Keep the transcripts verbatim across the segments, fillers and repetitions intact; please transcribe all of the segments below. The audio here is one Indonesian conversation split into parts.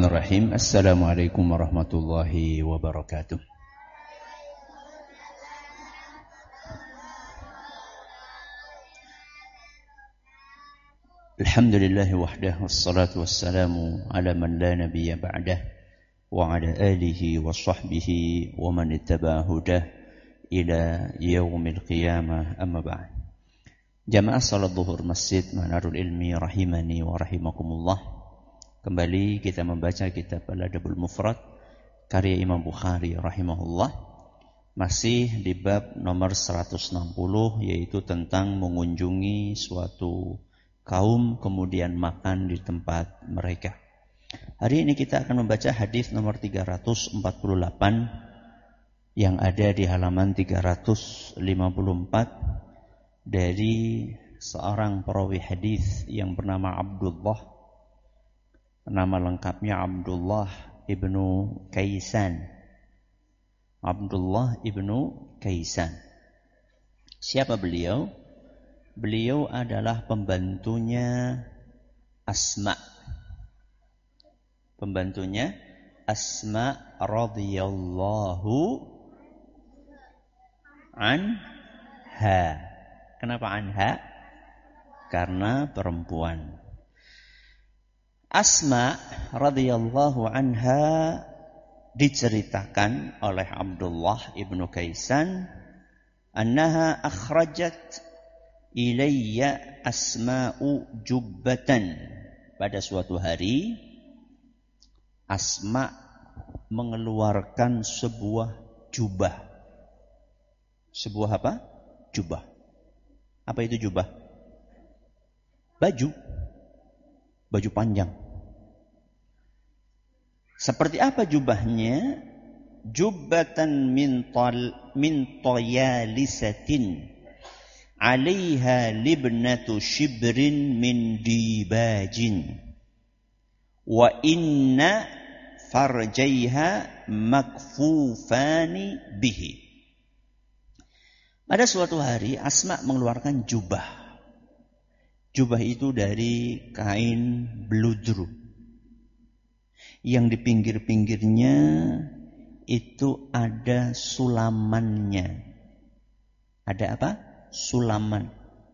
Bismillahirrahmanirrahim. Assalamualaikum warahmatullahi wabarakatuh. Alhamdulillahi wahdah, wassalatu wassalamu ala man la nabiyya ba'dah, wa ala alihi wa sahbihi wa man ittaba'a hudah ila yaumil qiyamah, amma ba'd. Jamaah salat zuhur Masjid Manarul Ilmi rahimani wa rahimakumullah. Kembali kita membaca kitab Al-Adabul Mufrad karya Imam Bukhari rahimahullah. Masih di bab nomor seratus enam puluh, yaitu tentang mengunjungi suatu kaum kemudian makan di tempat mereka. Hari ini kita akan membaca hadis nomor tiga ratus empat puluh delapan yang ada di halaman tiga ratus lima puluh empat dari seorang perawi hadis yang bernama Abdullah. Nama lengkapnya Abdullah ibnu Kaisan. Abdullah ibnu Kaisan. Siapa beliau? Beliau adalah pembantunya Asma. Pembantunya Asma radhiyallahu anha. Kenapa anha? Karena perempuan. Asma radhiyallahu anha diceritakan oleh Abdullah ibnu Kaisan annaha akhrajat ilayya Asma'u jubbatan. Pada suatu hari Asma mengeluarkan sebuah jubah. Sebuah apa? Jubah. Apa itu jubah? Baju. Baju panjang. Seperti apa jubahnya? Jubbatan min tal min tayalisatin 'alaiha libnatu shibrin min dibajin wa inna farjaiha makfufani bihi. Pada suatu hari Asma mengeluarkan jubah. Jubah itu dari kain beludru. Yang di pinggir-pinggirnya itu ada sulamannya. Ada apa? Sulaman.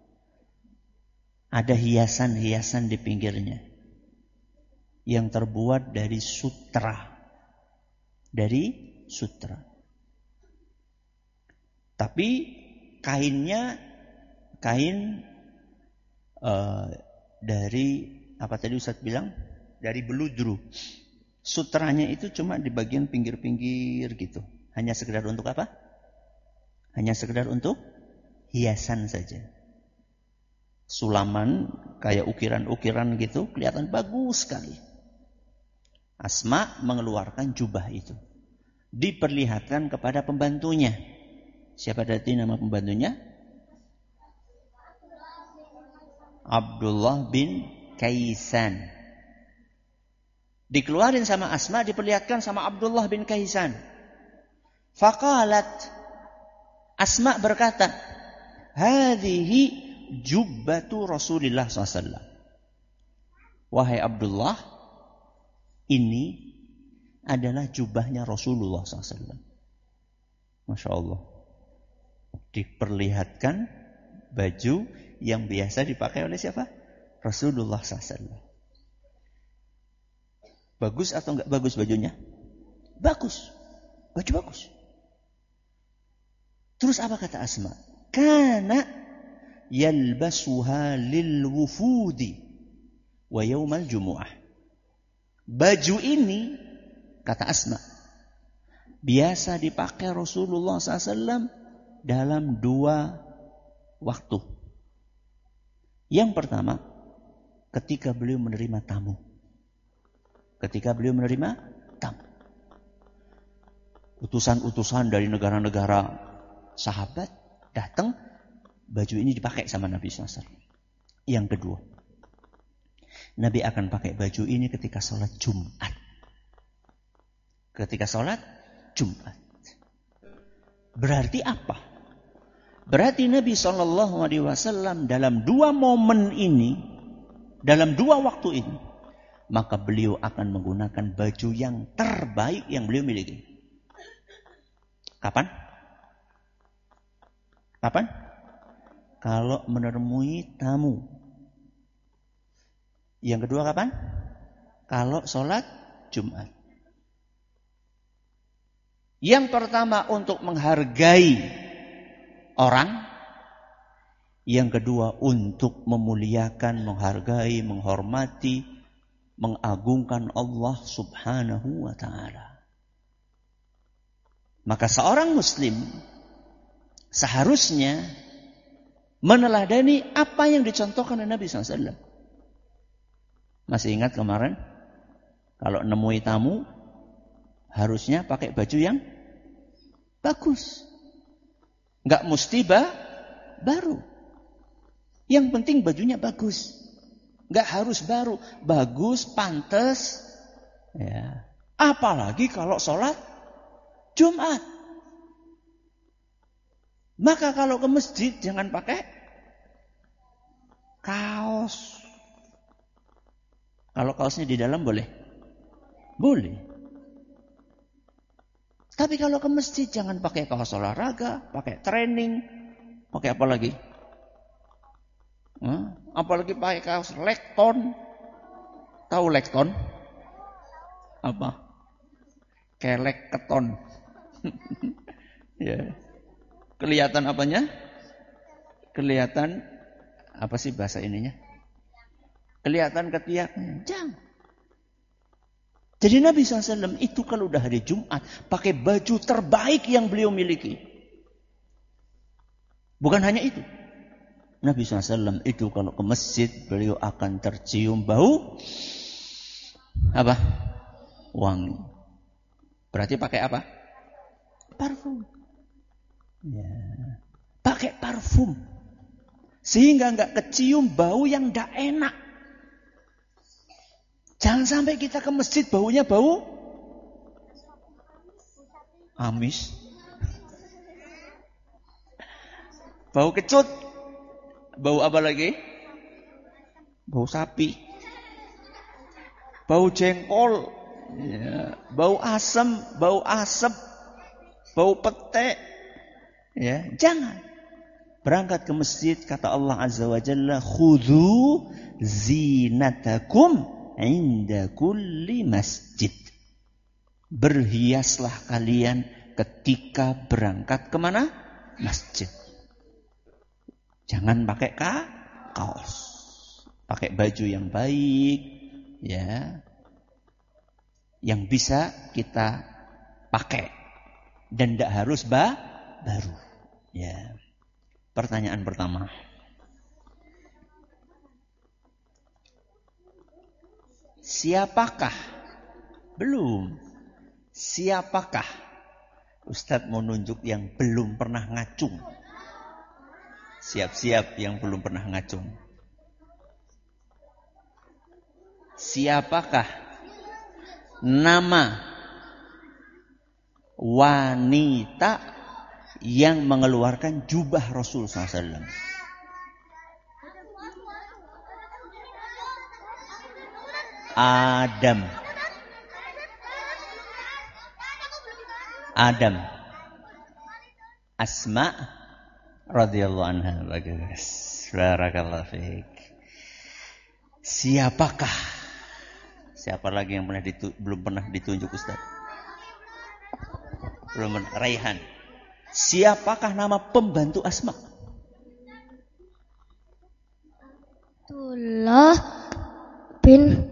Ada hiasan-hiasan di pinggirnya. Yang terbuat dari sutra. Dari sutra. Tapi kainnya kain uh, dari apa tadi Ustaz bilang? Dari beludru. Sutranya itu cuma di bagian pinggir-pinggir gitu. Hanya sekedar untuk apa? Hanya sekedar untuk hiasan saja. Sulaman kayak ukiran-ukiran gitu, kelihatan bagus sekali. Asma mengeluarkan jubah itu. Diperlihatkan kepada pembantunya. Siapa tadi nama pembantunya? Abdullah bin Kaisan. Dikeluarin sama Asma, diperlihatkan sama Abdullah bin Kaisan. Faqalat, Asma berkata, hadhihi jubbatu Rasulillah shallallahu alaihi wasallam. Wahai Abdullah, ini adalah jubahnya Rasulullah shallallahu alaihi wasallam. Masya Allah. Diperlihatkan baju yang biasa dipakai oleh siapa? Rasulullah shallallahu alaihi wasallam. Bagus atau enggak bagus bajunya? Bagus. Baju bagus. Terus apa kata Asma? Kana yalbasuha lil wufudi wa yaumal jumu'ah. Baju ini, kata Asma, biasa dipakai Rasulullah shallallahu alaihi wasallam dalam dua waktu. Yang pertama, ketika beliau menerima tamu. Ketika beliau menerima tamu. Utusan-utusan dari negara-negara sahabat datang, baju ini dipakai sama Nabi shallallahu alaihi wasallam. Yang kedua, Nabi akan pakai baju ini ketika sholat Jumat. Ketika sholat Jumat. Berarti apa? Berarti Nabi shallallahu alaihi wasallam dalam dua momen ini, dalam dua waktu ini, maka beliau akan menggunakan baju yang terbaik yang beliau miliki. Kapan? Kapan? Kalau menemui tamu. Yang kedua kapan? Kalau sholat Jumat. Yang pertama untuk menghargai orang. Yang kedua untuk memuliakan, menghargai, menghormati, mengagungkan Allah subhanahu wa ta'ala. Maka seorang muslim seharusnya meneladani apa yang dicontohkan oleh Nabi shallallahu alaihi wasallam. Masih ingat kemarin? Kalau nemui tamu, harusnya pakai baju yang bagus. Nggak mesti bah, baru. Yang penting bajunya bagus. Nggak harus baru. Bagus, pantas. Ya. Apalagi kalau sholat Jumat. Maka kalau ke masjid jangan pakai kaos. Kalau kaosnya di dalam boleh? Boleh. Tapi kalau ke masjid jangan pakai kaos olahraga, pakai training, pakai apa lagi? Hmm? Apalagi pakai kaos lekton. Tahu lekton? Apa? Kelek keton. Ya. Kelihatan apanya? Kelihatan apa sih bahasa ininya? Kelihatan ketiaknya. Jangan. Jadi Nabi shallallahu alaihi wasallam itu kalau udah hari Jumat pakai baju terbaik yang beliau miliki. Bukan hanya itu. Nabi shallallahu alaihi wasallam itu kalau ke masjid beliau akan tercium bau apa? Wangi. Berarti pakai apa? Parfum. Ya. Pakai parfum. Sehingga nggak kecium bau yang nggak enak. Jangan sampai kita ke masjid baunya bau amis. Bau kecut. Bau apa lagi? Bau sapi. Bau jengkol. Ya. Bau asam, bau asap, bau pete. Ya, jangan. Berangkat ke masjid kata Allah Azza wa Jalla, khudhu zinatakum inda kulli masjid. Berhiaslah kalian ketika berangkat kemana? Masjid. Jangan pakai ka, kaos. Pakai baju yang baik, ya. Yang bisa kita pakai dan tidak harus ba, baru. Ya. Pertanyaan pertama. Siapakah? Belum. Siapakah? Ustadz mau nunjuk yang belum pernah ngacung. Siap-siap yang belum pernah ngacung. Siapakah nama wanita yang mengeluarkan jubah Rasul sallallahu alaihi wasallam? Adam. Adam. Asma radhiyallahu anha. Bagus. Barakallahu fiik. Siapakah? Siapa lagi yang pernah ditu- belum pernah ditunjuk Ustaz? Belum pernah. Raihan. Siapakah nama pembantu Asma? Abdullah bin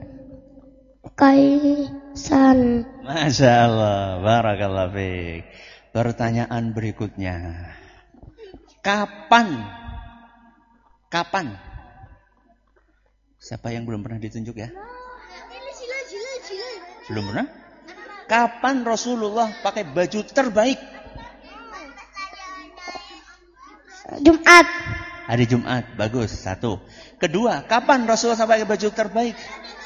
Kaisan. Masya Allah. Barakallahu fiik. Pertanyaan berikutnya. Kapan? Kapan? Siapa yang belum pernah ditunjuk ya? Belum pernah? Kapan Rasulullah pakai baju terbaik? Jumat. Hari Jumat. Bagus. Satu. Kedua, kapan Rasulullah pakai baju terbaik?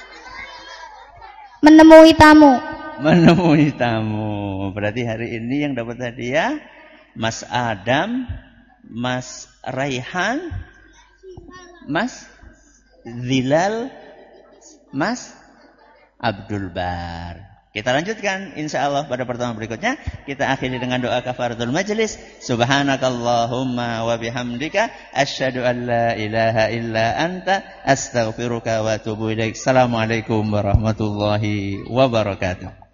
Menemui tamu. Menemui tamu. Berarti hari ini yang dapat hadiah Mas Adam, Mas Raihan, Mas Zilal, Mas Abdul Bar. Kita lanjutkan insyaallah pada pertemuan berikutnya. Kita akhiri dengan doa kafaratul majlis. Subhanakallahumma wa bihamdika asyhadu an la ilaha illa anta astaghfiruka wa atubu ilaik. Assalamualaikum warahmatullahi wabarakatuh.